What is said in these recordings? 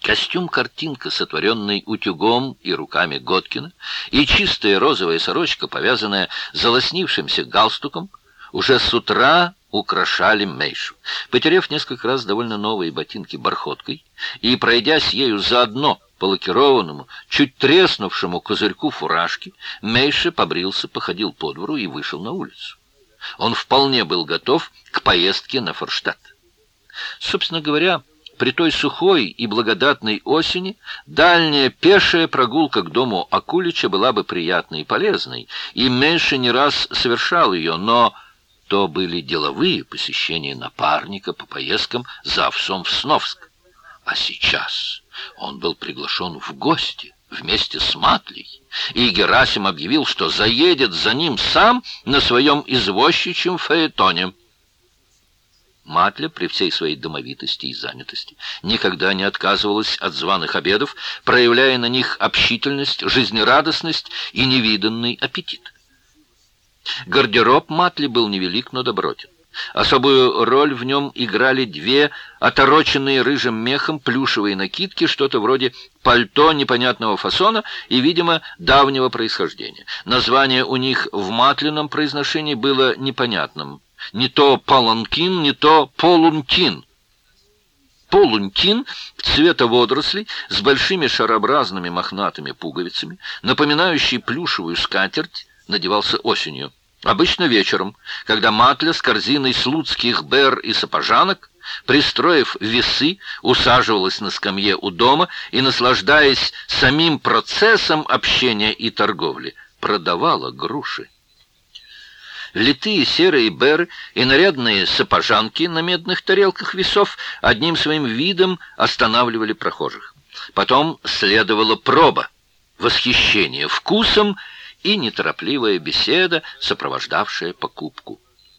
Костюм-картинка, сотворенный утюгом и руками Готкина, и чистая розовая сорочка, повязанная залоснившимся галстуком, уже с утра украшали Мейшу. Потеряв несколько раз довольно новые ботинки бархоткой и пройдясь ею заодно по лакированному, чуть треснувшему козырьку фуражки, Мейша побрился, походил по двору и вышел на улицу. Он вполне был готов к поездке на Форштадт. Собственно говоря, при той сухой и благодатной осени дальняя пешая прогулка к дому Акулича была бы приятной и полезной, и Мейша не раз совершал ее, но то были деловые посещения напарника по поездкам за овсом в Сновск. А сейчас он был приглашен в гости вместе с Матлей, и Герасим объявил, что заедет за ним сам на своем извозчичьем фаэтоне. Матля при всей своей домовитости и занятости никогда не отказывалась от званых обедов, проявляя на них общительность, жизнерадостность и невиданный аппетит. Гардероб Матли был невелик, но добротен. Особую роль в нем играли две отороченные рыжим мехом плюшевые накидки, что-то вроде пальто непонятного фасона и, видимо, давнего происхождения. Название у них в Матлином произношении было непонятным. Не то паланкин, не то полунтин. Полунтин цвета водорослей с большими шарообразными мохнатыми пуговицами, напоминающий плюшевую скатерть, надевался осенью. Обычно вечером, когда Матля с корзиной слуцких бер и сапожанок, пристроив весы, усаживалась на скамье у дома и, наслаждаясь самим процессом общения и торговли, продавала груши. Литые серые беры и нарядные сапожанки на медных тарелках весов одним своим видом останавливали прохожих. Потом следовала проба, восхищение вкусом и неторопливая беседа, сопровождавшая покупку.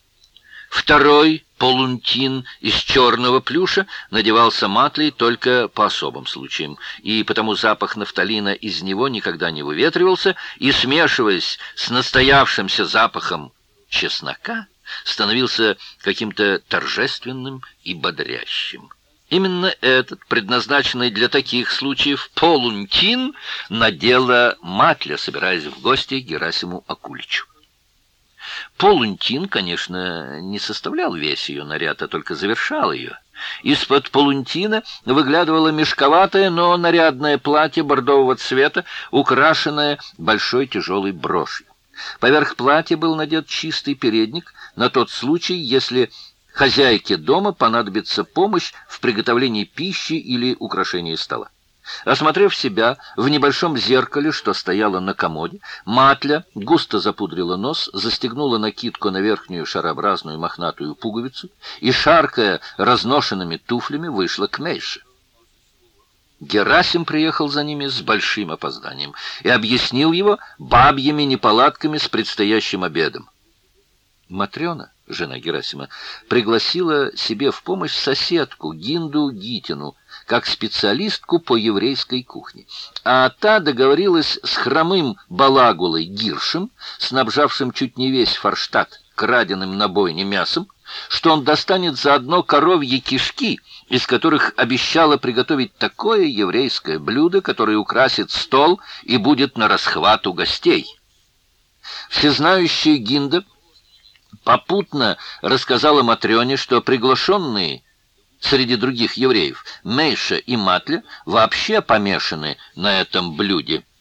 Второй полунтин из черного плюша надевался Матлей только по особым случаям, и потому запах нафталина из него никогда не выветривался, и, смешиваясь с настоявшимся запахом чеснока, становился каким-то торжественным и бодрящим. Именно этот, предназначенный для таких случаев, полунтин надела Матля, собираясь в гости к Герасиму Акуличу. Полунтин, конечно, не составлял весь ее наряд, а только завершал ее. Из-под полунтина выглядывало мешковатое, но нарядное платье бордового цвета, украшенное большой тяжелой брошью. Поверх платья был надет чистый передник на тот случай, если хозяйке дома понадобится помощь в приготовлении пищи или украшении стола. Осмотрев себя в небольшом зеркале, что стояло на комоде, Матля густо запудрила нос, застегнула накидку на верхнюю шарообразную мохнатую пуговицу и, шаркая разношенными туфлями, вышла к Мейше. Герасим приехал за ними с большим опозданием и объяснил его бабьими неполадками с предстоящим обедом. Матрена, жена Герасима, пригласила себе в помощь соседку Гинду Гитину, как специалистку по еврейской кухне. А та договорилась с хромым балагулой Гиршем, снабжавшим чуть не весь Форштадт краденым на бойне мясом, что он достанет заодно коровьи кишки, из которых обещала приготовить такое еврейское блюдо, которое украсит стол и будет на расхват у гостей. Всезнающая Гинда попутно рассказала Матрёне, что приглашенные среди других евреев Мейша и Матля вообще помешаны на этом блюде.